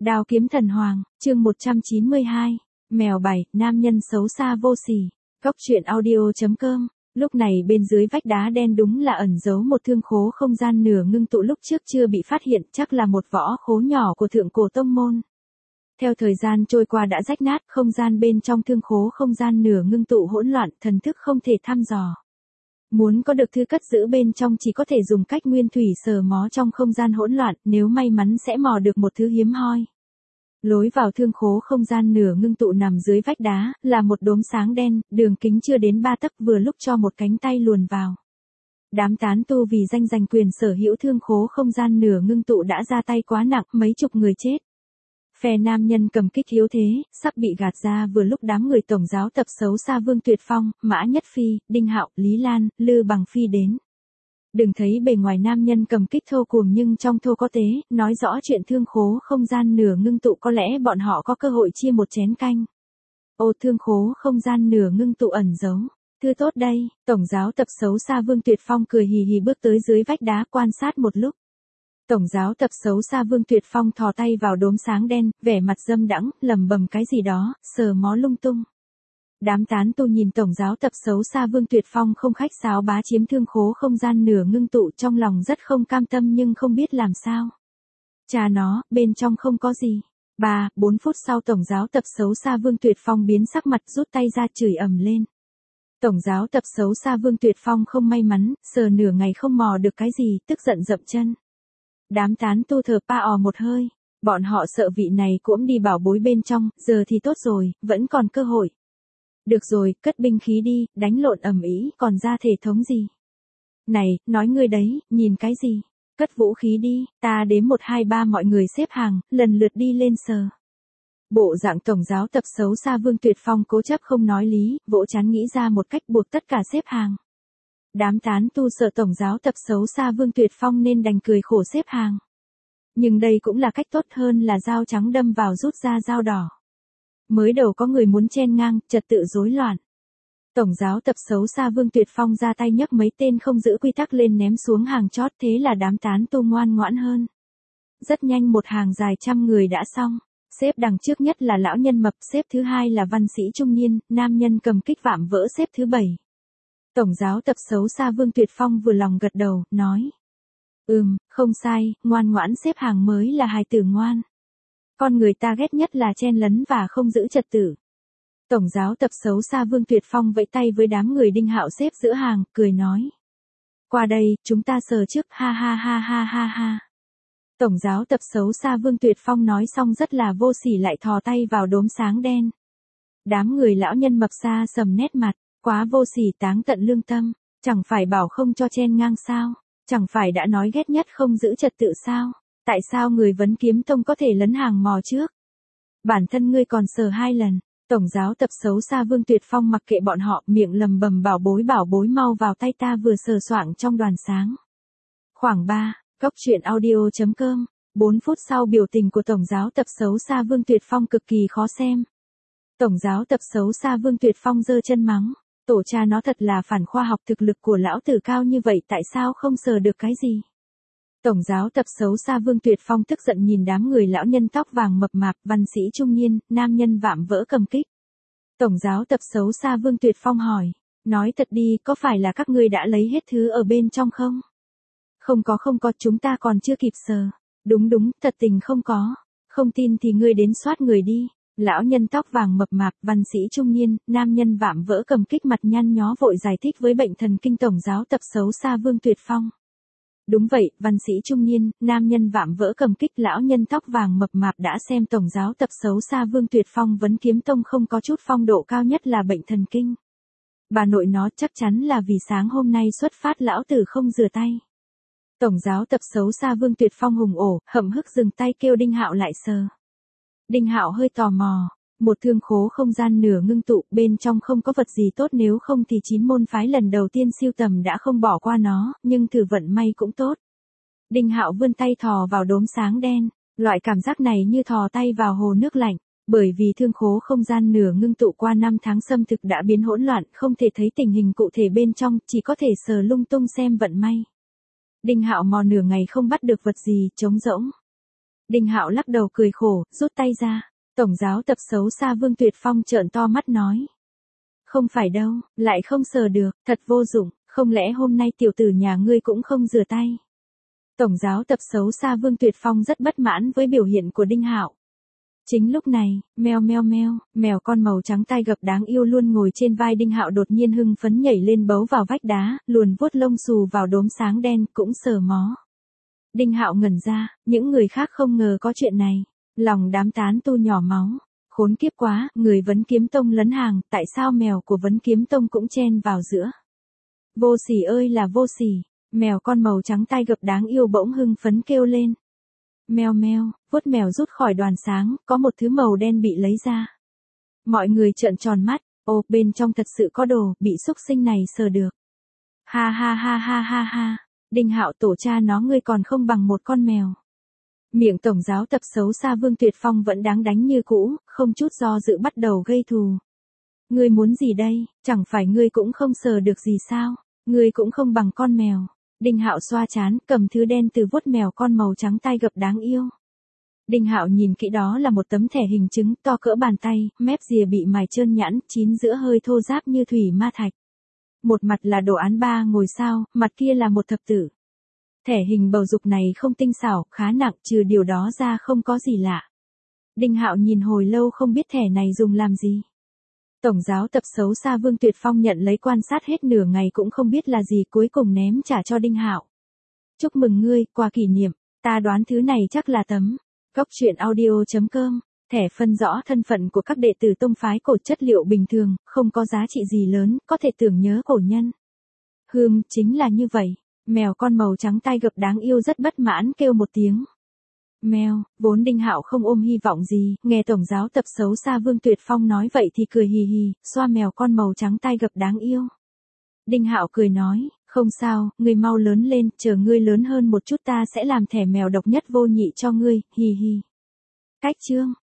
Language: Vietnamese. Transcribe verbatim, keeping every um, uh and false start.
Đao kiếm thần hoàng, chương một trăm chín mươi hai, mèo bảy, nam nhân xấu xa vô sỉ. Góc truyện audio chấm com. Lúc này bên dưới vách đá đen đúng là ẩn giấu một thương khố không gian nửa ngưng tụ lúc trước chưa bị phát hiện, chắc là một võ khố nhỏ của thượng cổ tông môn. Theo thời gian trôi qua đã rách nát, không gian bên trong thương khố không gian nửa ngưng tụ hỗn loạn, thần thức không thể thăm dò. Muốn có được thư cất giữ bên trong chỉ có thể dùng cách nguyên thủy sờ mó trong không gian hỗn loạn, nếu may mắn sẽ mò được một thứ hiếm hoi. Lối vào thương khố không gian nửa ngưng tụ nằm dưới vách đá, là một đốm sáng đen, đường kính chưa đến ba tấc, vừa lúc cho một cánh tay luồn vào. Đám tán tu vì danh giành quyền sở hữu thương khố không gian nửa ngưng tụ đã ra tay quá nặng, mấy chục người chết. Phe nam nhân cầm kích yếu thế, sắp bị gạt ra vừa lúc đám người tổng giáo tập xấu xa Vương Tuyệt Phong, Mã Nhất Phi, Đinh Hạo, Lý Lan, Lư Bằng Phi đến. Đừng thấy bề ngoài nam nhân cầm kích thô cuồng nhưng trong thô có tế, nói rõ chuyện thương khố không gian nửa ngưng tụ có lẽ bọn họ có cơ hội chia một chén canh. Ô, thương khố không gian nửa ngưng tụ ẩn giấu. Thư tốt đây, tổng giáo tập xấu xa Vương Tuyệt Phong cười hì hì bước tới dưới vách đá quan sát một lúc. Tổng giáo tập xấu xa Vương Tuyệt Phong thò tay vào đốm sáng đen, vẻ mặt dâm đãng, lẩm bẩm cái gì đó, sờ mó lung tung. Đám tán tu nhìn tổng giáo tập xấu xa Vương Tuyệt Phong không khách sáo bá chiếm thương khố không gian nửa ngưng tụ, trong lòng rất không cam tâm nhưng không biết làm sao. Cha nó, bên trong không có gì. Ba, bốn phút sau tổng giáo tập xấu xa Vương Tuyệt Phong biến sắc mặt, rút tay ra chửi ầm lên. Tổng giáo tập xấu xa Vương Tuyệt Phong không may mắn, sờ nửa ngày không mò được cái gì, tức giận dậm chân. Đám tán tu thở pa ò một hơi, bọn họ sợ vị này cũng đi bảo bối bên trong, giờ thì tốt rồi, vẫn còn cơ hội. Được rồi, cất binh khí đi, đánh lộn ầm ĩ, còn ra thể thống gì? Này, nói ngươi đấy, nhìn cái gì? Cất vũ khí đi, ta đếm một hai ba mọi người xếp hàng, lần lượt đi lên sờ. Bộ dạng tổng giáo tập xấu xa Vương Tuyệt Phong cố chấp không nói lý, vỗ chán nghĩ ra một cách buộc tất cả xếp hàng. Đám tán tu sợ tổng giáo tập xấu xa Vương Tuyệt Phong nên đành cười khổ xếp hàng. Nhưng đây cũng là cách tốt hơn là dao trắng đâm vào rút ra dao đỏ. Mới đầu có người muốn chen ngang, trật tự rối loạn. Tổng giáo tập xấu xa Vương Tuyệt Phong ra tay nhấc mấy tên không giữ quy tắc lên ném xuống hàng chót, thế là đám tán tu ngoan ngoãn hơn. Rất nhanh một hàng dài trăm người đã xong. Xếp đằng trước nhất là lão nhân mập, xếp thứ hai là văn sĩ trung niên, nam nhân cầm kích vạm vỡ xếp thứ bảy. Tổng giáo tập xấu xa Vương Tuyệt Phong vừa lòng gật đầu, nói. Ừm, không sai, ngoan ngoãn xếp hàng mới là hài tử ngoan. Con người ta ghét nhất là chen lấn và không giữ trật tự. Tổng giáo tập xấu xa Vương Tuyệt Phong vẫy tay với đám người Đinh Hạo xếp giữa hàng, cười nói. Qua đây, chúng ta sờ trước, ha ha ha ha ha ha. Tổng giáo tập xấu xa Vương Tuyệt Phong nói xong rất là vô sỉ lại thò tay vào đốm sáng đen. Đám người lão nhân mập xa sầm nét mặt, quá vô sỉ táng tận lương tâm, chẳng phải bảo không cho chen ngang sao, chẳng phải đã nói ghét nhất không giữ trật tự sao, tại sao người Vấn Kiếm Tông có thể lấn hàng mò trước? Bản thân ngươi còn sờ hai lần. Tổng giáo tập xấu xa Vương Tuyệt Phong mặc kệ bọn họ, miệng lầm bầm bảo bối bảo bối mau vào tay ta vừa sờ soạng trong đoàn sáng. Khoảng ba, góc truyện audio chấm com. bốn phút sau biểu tình của tổng giáo tập xấu xa Vương Tuyệt Phong cực kỳ khó xem. Tổng giáo tập xấu xa Vương Tuyệt Phong giơ chân mắng, tổ cha nó thật là phản khoa học, thực lực của lão tử cao như vậy tại sao không sờ được cái gì. Tổng giáo tập xấu xa Vương Tuyệt Phong tức giận nhìn đám người lão nhân tóc vàng mập mạp, văn sĩ trung niên, nam nhân vạm vỡ cầm kích. Tổng giáo tập xấu xa Vương Tuyệt Phong hỏi, nói thật đi, có phải là các ngươi đã lấy hết thứ ở bên trong không? Không có không có, chúng ta còn chưa kịp sờ. Đúng đúng, thật tình không có. Không tin thì ngươi đến soát người đi. Lão nhân tóc vàng mập mạp, văn sĩ trung niên, nam nhân vạm vỡ cầm kích mặt nhăn nhó vội giải thích với bệnh thần kinh tổng giáo tập xấu xa Vương Tuyệt Phong. Đúng vậy, văn sĩ trung niên, nam nhân vạm vỡ cầm kích lão nhân tóc vàng mập mạp đã xem tổng giáo tập xấu xa Vương Tuyệt Phong Vấn Kiếm Tông không có chút phong độ cao nhất là bệnh thần kinh. Bà nội nó chắc chắn là vì sáng hôm nay xuất phát lão tử không rửa tay. Tổng giáo tập xấu xa Vương Tuyệt Phong hùng ổ, hậm hức dừng tay kêu Đinh Hạo lại sờ. Đinh Hạo hơi tò mò, một thương khố không gian nửa ngưng tụ, bên trong không có vật gì tốt, nếu không thì chín môn phái lần đầu tiên siêu tầm đã không bỏ qua nó, nhưng thử vận may cũng tốt. Đinh Hạo vươn tay thò vào đốm sáng đen, loại cảm giác này như thò tay vào hồ nước lạnh, bởi vì thương khố không gian nửa ngưng tụ qua năm tháng xâm thực đã biến hỗn loạn, không thể thấy tình hình cụ thể bên trong, chỉ có thể sờ lung tung xem vận may. Đinh Hạo mò nửa ngày không bắt được vật gì, trống rỗng. Đinh Hạo lắc đầu cười khổ, rút tay ra. Tổng giáo tập xấu xa Vương Tuyệt Phong trợn to mắt nói. Không phải đâu, lại không sờ được, thật vô dụng, không lẽ hôm nay tiểu tử nhà ngươi cũng không rửa tay. Tổng giáo tập xấu xa Vương Tuyệt Phong rất bất mãn với biểu hiện của Đinh Hạo. Chính lúc này, meo meo meo, mèo con màu trắng tai gập đáng yêu luôn ngồi trên vai Đinh Hạo đột nhiên hưng phấn nhảy lên bấu vào vách đá, luồn vuốt lông xù vào đốm sáng đen, cũng sờ mó. Đinh Hạo ngẩn ra, những người khác không ngờ có chuyện này. Lòng đám tán tu nhỏ máu. Khốn kiếp quá, người Vấn Kiếm Tông lấn hàng, tại sao mèo của Vấn Kiếm Tông cũng chen vào giữa. Vô sỉ ơi là vô sỉ, mèo con màu trắng tai gập đáng yêu bỗng hưng phấn kêu lên. Meo meo, vuốt mèo rút khỏi đoàn sáng, có một thứ màu đen bị lấy ra. Mọi người trợn tròn mắt, ô, bên trong thật sự có đồ, bị xúc sinh này sờ được. Ha ha ha ha ha ha, Đinh Hạo tổ cha nó ngươi còn không bằng một con mèo. Miệng tổng giáo tập xấu xa Vương Tuyệt Phong vẫn đáng đánh như cũ, không chút do dự bắt đầu gây thù. Ngươi muốn gì đây, chẳng phải ngươi cũng không sờ được gì sao, ngươi cũng không bằng con mèo. Đinh Hạo xoa chán, cầm thứ đen từ vuốt mèo con màu trắng tai gập đáng yêu. Đinh Hạo nhìn kỹ đó là một tấm thẻ hình trứng to cỡ bàn tay, mép rìa bị mài trơn nhẵn, chín giữa hơi thô ráp như thủy ma thạch. Một mặt là đồ án ba ngôi sao, mặt kia là một thập tử. Thẻ hình bầu dục này không tinh xảo, khá nặng, trừ điều đó ra không có gì lạ. Đinh Hạo nhìn hồi lâu không biết thẻ này dùng làm gì. Tổng giáo tập xấu xa Vương Tuyệt Phong nhận lấy quan sát hết nửa ngày cũng không biết là gì, cuối cùng ném trả cho Đinh Hạo. Chúc mừng ngươi, quà kỷ niệm, ta đoán thứ này chắc là tấm. Góc truyện audio chấm com, thẻ phân rõ thân phận của các đệ tử tông phái cổ, chất liệu bình thường, không có giá trị gì lớn, có thể tưởng nhớ cổ nhân. Hừm, chính là như vậy. Mèo con màu trắng tai gập đáng yêu rất bất mãn kêu một tiếng. Mèo, vốn Đinh Hạo không ôm hy vọng gì, nghe tổng giáo tập xấu xa Vương Tuyệt Phong nói vậy thì cười hì hì, xoa mèo con màu trắng tai gập đáng yêu. Đinh Hạo cười nói, không sao, ngươi mau lớn lên, chờ ngươi lớn hơn một chút ta sẽ làm thẻ mèo độc nhất vô nhị cho ngươi, hì hì. Cách chương.